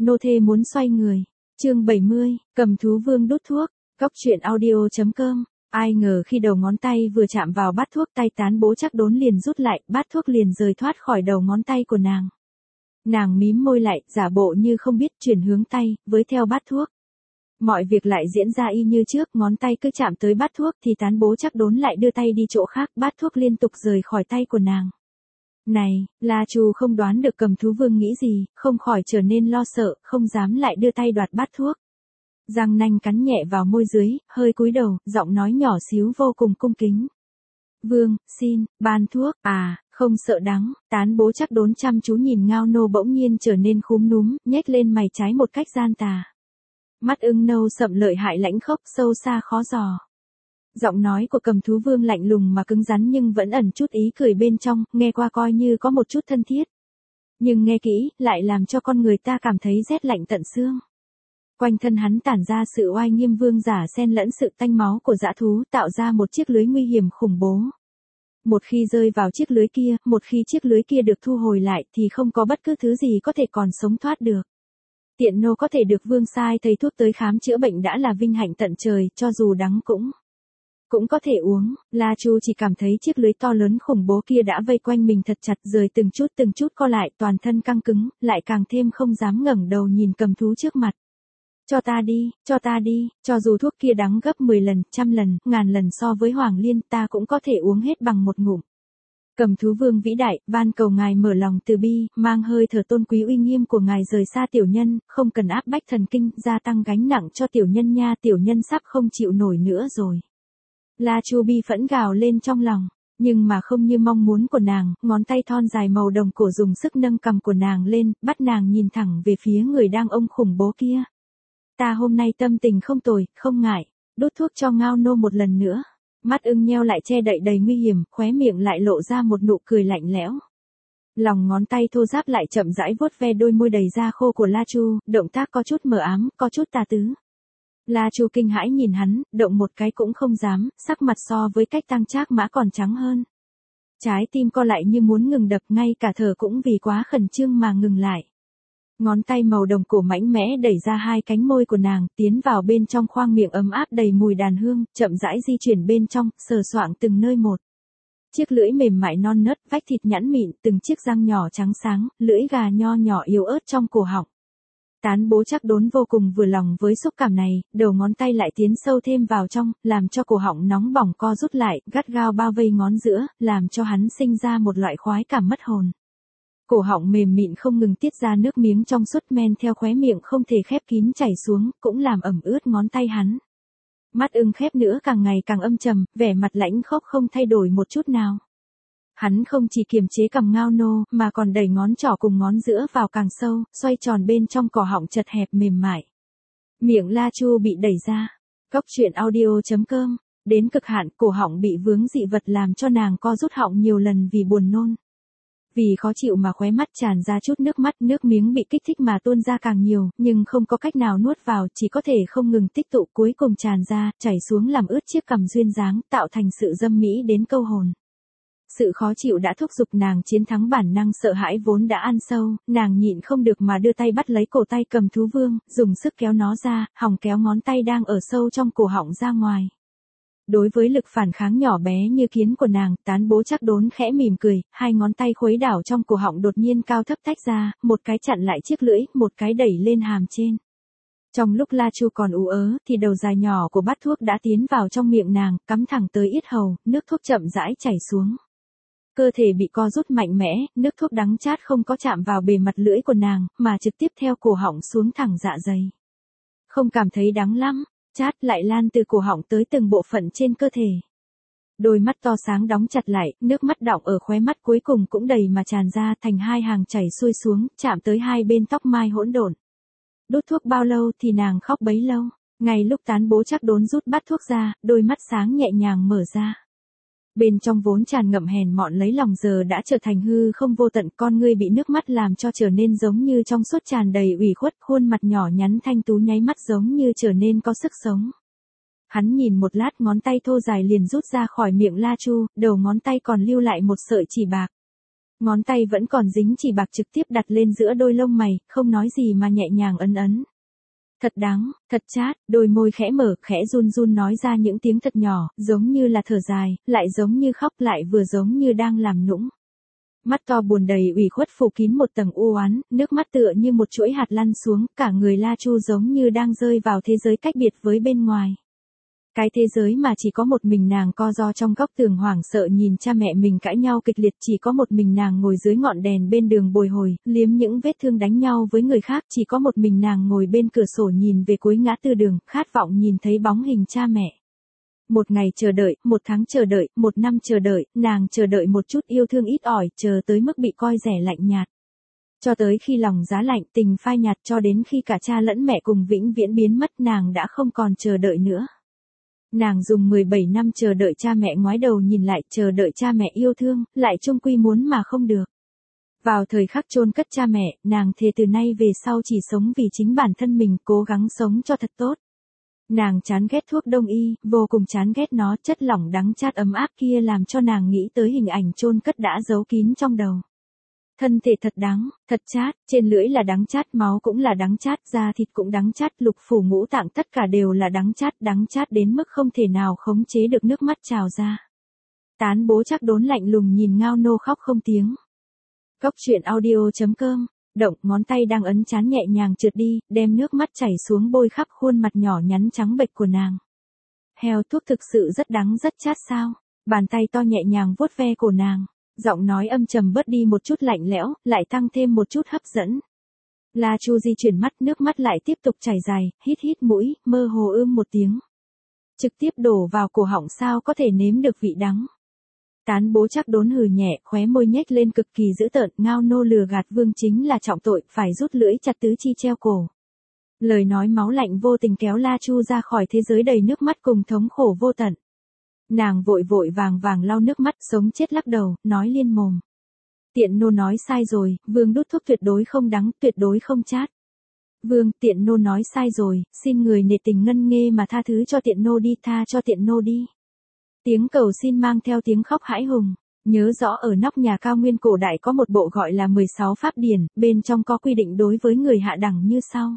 nô thê muốn xoay người. Chương 70, cầm thú vương đốt thuốc. Cóc truyện audio.com. Ai ngờ khi đầu ngón tay vừa chạm vào bát thuốc, tay Tán Bố Trác Đốn liền rút lại, bát thuốc liền rời thoát khỏi đầu ngón tay của nàng. Nàng mím môi lại, giả bộ như không biết, chuyển hướng tay, với theo bát thuốc. Mọi việc lại diễn ra y như trước, ngón tay cứ chạm tới bát thuốc thì Tán Bố Trác Đốn lại đưa tay đi chỗ khác, bát thuốc liên tục rời khỏi tay của nàng. Này, La Chu không đoán được cầm thú vương nghĩ gì, không khỏi trở nên lo sợ, không dám lại đưa tay đoạt bát thuốc. Răng nanh cắn nhẹ vào môi dưới, hơi cúi đầu, giọng nói nhỏ xíu vô cùng cung kính. Vương, xin, ban thuốc, không sợ đắng. Tán Bố Trác Đốn chăm chú nhìn Ngao Nô bỗng nhiên trở nên khúm núm, nhếch lên mày trái một cách gian tà. Mắt ưng nâu sậm lợi hại lãnh khốc, sâu xa khó dò. Giọng nói của cầm thú vương lạnh lùng mà cứng rắn nhưng vẫn ẩn chút ý cười bên trong, nghe qua coi như có một chút thân thiết. Nhưng nghe kỹ, lại làm cho con người ta cảm thấy rét lạnh tận xương. Quanh thân hắn tản ra sự oai nghiêm vương giả xen lẫn sự tanh máu của dã thú, tạo ra một chiếc lưới nguy hiểm khủng bố. Một khi rơi vào chiếc lưới kia, một khi chiếc lưới kia được thu hồi lại thì không có bất cứ thứ gì có thể còn sống thoát được. Tiện nô có thể được vương sai thầy thuốc tới khám chữa bệnh đã là vinh hạnh tận trời, cho dù đắng cũng có thể uống. La Chu chỉ cảm thấy chiếc lưới to lớn khủng bố kia đã vây quanh mình thật chặt, rời từng chút co lại, toàn thân căng cứng, lại càng thêm không dám ngẩng đầu nhìn cầm thú trước mặt. Cho ta đi, cho dù thuốc kia đắng gấp 10 lần, 100 lần, 1000 lần so với Hoàng Liên, ta cũng có thể uống hết bằng một ngụm. Cầm thú vương vĩ đại, van cầu ngài mở lòng từ bi, mang hơi thở tôn quý uy nghiêm của ngài rời xa tiểu nhân, không cần áp bách thần kinh, gia tăng gánh nặng cho tiểu nhân nha, tiểu nhân sắp không chịu nổi nữa rồi. La Chu bi phẫn gào lên trong lòng, nhưng mà không như mong muốn của nàng, ngón tay thon dài màu đồng cổ dùng sức nâng cằm của nàng lên, bắt nàng nhìn thẳng về phía người đang ôm khủng bố kia. Ta hôm nay tâm tình không tồi, không ngại, đốt thuốc cho Ngao Nô một lần nữa. Mắt ưng nheo lại che đậy đầy nguy hiểm, khóe miệng lại lộ ra một nụ cười lạnh lẽo. Lòng ngón tay thô ráp lại chậm rãi vuốt ve đôi môi đầy da khô của La Chu, động tác có chút mờ ám, có chút tà tứ. La Chu kinh hãi nhìn hắn, động một cái cũng không dám, sắc mặt so với cách Tăng Trác Mã còn trắng hơn. Trái tim co lại như muốn ngừng đập, ngay cả thở cũng vì quá khẩn trương mà ngừng lại. Ngón tay màu đồng cổ mạnh mẽ đẩy ra hai cánh môi của nàng, tiến vào bên trong khoang miệng ấm áp đầy mùi đàn hương, chậm rãi di chuyển bên trong, sờ soạng từng nơi một. Chiếc lưỡi mềm mại non nớt, vách thịt nhẵn mịn, từng chiếc răng nhỏ trắng sáng, lưỡi gà nho nhỏ yếu ớt trong cổ họng. Tán Bố Trác Đốn vô cùng vừa lòng với xúc cảm này, đầu ngón tay lại tiến sâu thêm vào trong, làm cho cổ họng nóng bỏng co rút lại, gắt gao bao vây ngón giữa, làm cho hắn sinh ra một loại khoái cảm mất hồn. Cổ họng mềm mịn không ngừng tiết ra nước miếng trong suốt, men theo khóe miệng không thể khép kín chảy xuống, cũng làm ẩm ướt ngón tay hắn. Mắt ưng khép nữa càng ngày càng âm trầm, vẻ mặt lãnh khốc không thay đổi một chút nào. Hắn không chỉ kiềm chế cằm Ngao Nô, mà còn đẩy ngón trỏ cùng ngón giữa vào càng sâu, xoay tròn bên trong cổ họng chật hẹp mềm mại. Miệng La Chu bị đẩy ra. Cóc truyện audio.com. Đến cực hạn, cổ họng bị vướng dị vật làm cho nàng co rút họng nhiều lần vì buồn nôn. Vì khó chịu mà khóe mắt tràn ra chút nước mắt, nước miếng bị kích thích mà tuôn ra càng nhiều, nhưng không có cách nào nuốt vào, chỉ có thể không ngừng tích tụ, cuối cùng tràn ra, chảy xuống làm ướt chiếc cằm duyên dáng, tạo thành sự dâm mỹ đến câu hồn. Sự khó chịu đã thúc giục nàng chiến thắng bản năng sợ hãi vốn đã ăn sâu, nàng nhịn không được mà đưa tay bắt lấy cổ tay cầm thú vương, dùng sức kéo nó ra, hòng kéo ngón tay đang ở sâu trong cổ họng ra ngoài. Đối với lực phản kháng nhỏ bé như kiến của nàng, Tán Bố Trác Đốn khẽ mỉm cười, hai ngón tay khuấy đảo trong cổ họng đột nhiên cao thấp tách ra, một cái chặn lại chiếc lưỡi, một cái đẩy lên hàm trên. Trong lúc La Chu còn ú ớ, thì đầu dài nhỏ của bát thuốc đã tiến vào trong miệng nàng, cắm thẳng tới yết hầu, nước thuốc chậm rãi chảy xuống. Cơ thể bị co rút mạnh mẽ, nước thuốc đắng chát không có chạm vào bề mặt lưỡi của nàng, mà trực tiếp theo cổ họng xuống thẳng dạ dày. Không cảm thấy đắng lắm, chát lại lan từ cổ họng tới từng bộ phận trên cơ thể. Đôi mắt to sáng đóng chặt lại, nước mắt đọng ở khóe mắt cuối cùng cũng đầy mà tràn ra thành hai hàng chảy xuôi xuống, chạm tới hai bên tóc mai hỗn độn. Đốt thuốc bao lâu thì nàng khóc bấy lâu. Ngay lúc Tán Bố Trác Đốn rút bát thuốc ra, đôi mắt sáng nhẹ nhàng mở ra. Bên trong vốn tràn ngậm hèn mọn lấy lòng giờ đã trở thành hư không vô tận, con ngươi bị nước mắt làm cho trở nên giống như trong suốt tràn đầy ủy khuất, khuôn mặt nhỏ nhắn thanh tú nháy mắt giống như trở nên có sức sống. Hắn nhìn một lát, ngón tay thô dài liền rút ra khỏi miệng La Chu, đầu ngón tay còn lưu lại một sợi chỉ bạc. Ngón tay vẫn còn dính chỉ bạc trực tiếp đặt lên giữa đôi lông mày, không nói gì mà nhẹ nhàng ấn ấn. Thật đắng, thật chát, đôi môi khẽ mở, khẽ run run nói ra những tiếng thật nhỏ, giống như là thở dài, lại giống như khóc, lại vừa giống như đang làm nũng. Mắt to buồn đầy ủy khuất phủ kín một tầng u oán, nước mắt tựa như một chuỗi hạt lăn xuống, cả người La Chu giống như đang rơi vào thế giới cách biệt với bên ngoài. Cái thế giới mà chỉ có một mình nàng co ro trong góc tường hoảng sợ nhìn cha mẹ mình cãi nhau kịch liệt, chỉ có một mình nàng ngồi dưới ngọn đèn bên đường bồi hồi, liếm những vết thương đánh nhau với người khác, chỉ có một mình nàng ngồi bên cửa sổ nhìn về cuối ngã tư đường, khát vọng nhìn thấy bóng hình cha mẹ. Một ngày chờ đợi, một tháng chờ đợi, một năm chờ đợi, nàng chờ đợi một chút yêu thương ít ỏi, chờ tới mức bị coi rẻ lạnh nhạt. Cho tới khi lòng giá lạnh, tình phai nhạt, cho đến khi cả cha lẫn mẹ cùng vĩnh viễn biến mất, nàng đã không còn chờ đợi nữa. Nàng dùng 17 năm chờ đợi cha mẹ ngoái đầu nhìn lại, chờ đợi cha mẹ yêu thương, lại chung quy muốn mà không được. Vào thời khắc chôn cất cha mẹ, nàng thề từ nay về sau chỉ sống vì chính bản thân mình, cố gắng sống cho thật tốt. Nàng chán ghét thuốc đông y, vô cùng chán ghét nó, chất lỏng đắng chát ấm áp kia làm cho nàng nghĩ tới hình ảnh chôn cất đã giấu kín trong đầu. Thân thể thật đắng, thật chát, trên lưỡi là đắng chát, máu cũng là đắng chát, da thịt cũng đắng chát, lục phủ ngũ tạng tất cả đều là đắng chát đến mức không thể nào khống chế được nước mắt trào ra. Tán Bố Trác Đốn lạnh lùng nhìn Ngao Nô khóc không tiếng. Góc truyện audio.com, động, ngón tay đang ấn trán nhẹ nhàng trượt đi, đem nước mắt chảy xuống bôi khắp khuôn mặt nhỏ nhắn trắng bệch của nàng. Heo thuốc thực sự rất đắng rất chát sao? Bàn tay to nhẹ nhàng vuốt ve cổ nàng. Giọng nói âm trầm bớt đi một chút lạnh lẽo, lại tăng thêm một chút hấp dẫn. La Chu di chuyển mắt, nước mắt lại tiếp tục chảy dài, hít hít mũi, mơ hồ một tiếng. Trực tiếp đổ vào cổ họng, sao có thể nếm được vị đắng. Tán Bố Trác Đốn hừ nhẹ, khóe môi nhếch lên cực kỳ dữ tợn, Ngao Nô lừa gạt vương chính là trọng tội, phải rút lưỡi chặt tứ chi treo cổ. Lời nói máu lạnh vô tình kéo La Chu ra khỏi thế giới đầy nước mắt cùng thống khổ vô tận. Nàng vội vội vàng vàng lau nước mắt, sống chết lắc đầu, nói liên mồm. Tiện nô nói sai rồi, vương đút thuốc tuyệt đối không đắng, tuyệt đối không chát. Vương, tiện nô nói sai rồi, xin người nể tình ngân nghê mà tha thứ cho tiện nô đi, tha cho tiện nô đi. Tiếng cầu xin mang theo tiếng khóc hãi hùng. Nhớ rõ ở nóc nhà cao nguyên cổ đại có một bộ gọi là 16 pháp điển, bên trong có quy định đối với người hạ đẳng như sau.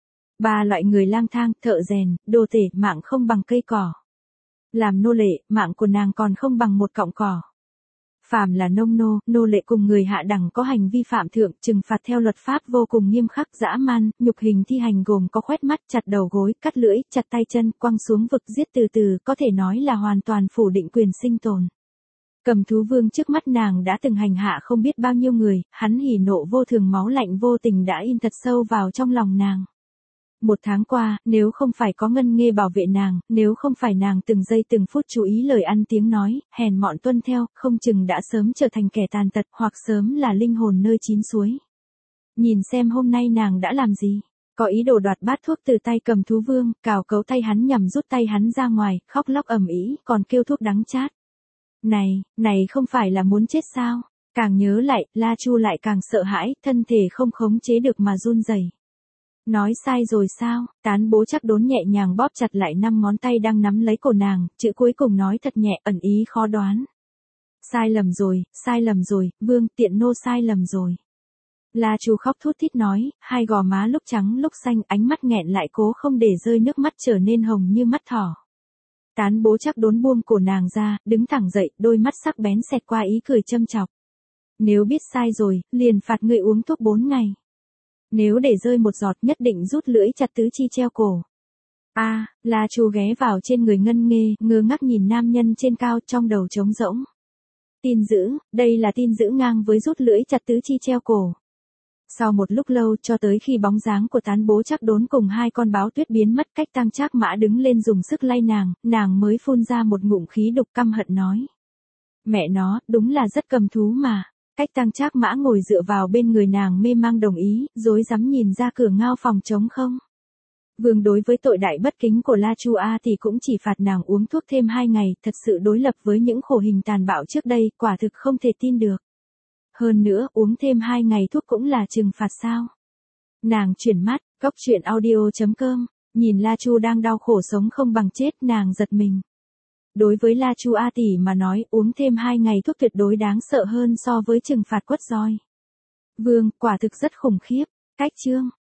3 loại người lang thang, thợ rèn, đồ tể, mạng không bằng cây cỏ. Làm nô lệ, mạng của nàng còn không bằng một cọng cỏ. Phàm là nông nô, nô lệ cùng người hạ đẳng có hành vi phạm thượng, trừng phạt theo luật pháp vô cùng nghiêm khắc, dã man, nhục hình thi hành gồm có khoét mắt, chặt đầu gối, cắt lưỡi, chặt tay chân, quăng xuống vực, giết từ từ, có thể nói là hoàn toàn phủ định quyền sinh tồn. Cầm thú vương trước mắt nàng đã từng hành hạ không biết bao nhiêu người, hắn hỉ nộ vô thường, máu lạnh vô tình đã in thật sâu vào trong lòng nàng. Một tháng qua, nếu không phải có ngân nghê bảo vệ nàng, nếu không phải nàng từng giây từng phút chú ý lời ăn tiếng nói, hèn mọn tuân theo, không chừng đã sớm trở thành kẻ tàn tật, hoặc sớm là linh hồn nơi chín suối. Nhìn xem hôm nay nàng đã làm gì. Có ý đồ đoạt bát thuốc từ tay cầm thú vương, cào cấu tay hắn nhằm rút tay hắn ra ngoài, khóc lóc ầm ĩ, còn kêu thuốc đắng chát. Này không phải là muốn chết sao? Càng nhớ lại, La Chu lại càng sợ hãi, thân thể không khống chế được mà run rẩy. Nói sai rồi sao? Tán Bố Trác Đốn nhẹ nhàng bóp chặt lại 5 ngón tay đang nắm lấy cổ nàng, chữ cuối cùng nói thật nhẹ, ẩn ý khó đoán. Sai lầm rồi, vương, tiện nô sai lầm rồi. La Chu khóc thút thít nói, hai gò má lúc trắng lúc xanh, ánh mắt nghẹn lại cố không để rơi nước mắt trở nên hồng như mắt thỏ. Tán Bố Trác Đốn buông cổ nàng ra, đứng thẳng dậy, đôi mắt sắc bén xẹt qua ý cười châm chọc. Nếu biết sai rồi, liền phạt ngươi uống thuốc 4 ngày. Nếu để rơi một giọt nhất định rút lưỡi chặt tứ chi treo cổ. La Chu ghé vào trên người ngân nghê, ngơ ngác nhìn nam nhân trên cao, trong đầu trống rỗng. Tin dữ, đây là tin dữ ngang với rút lưỡi chặt tứ chi treo cổ. Sau một lúc lâu, cho tới khi bóng dáng của Tán Bố Trác Đốn cùng 2 con báo tuyết biến mất, Cách Tăng Trác Mã đứng lên dùng sức lay nàng mới phun ra một ngụm khí độc căm hận nói. Mẹ nó, đúng là rất cầm thú mà. Cách Tăng Trác Mã ngồi dựa vào bên người nàng mê mang đồng ý, rối rắm nhìn ra cửa ngao phòng trống không. Vương đối với tội đại bất kính của La Chu thì cũng chỉ phạt nàng uống thuốc thêm 2 ngày, thật sự đối lập với những khổ hình tàn bạo trước đây, quả thực không thể tin được. Hơn nữa, uống thêm 2 ngày thuốc cũng là trừng phạt sao? Nàng chuyển mắt, góc truyện audio.com, nhìn La Chu đang đau khổ sống không bằng chết, nàng giật mình. Đối với La Chu A tỷ mà nói, uống thêm 2 ngày thuốc tuyệt đối đáng sợ hơn so với trừng phạt quất roi. Vương, quả thực rất khủng khiếp. Cách chương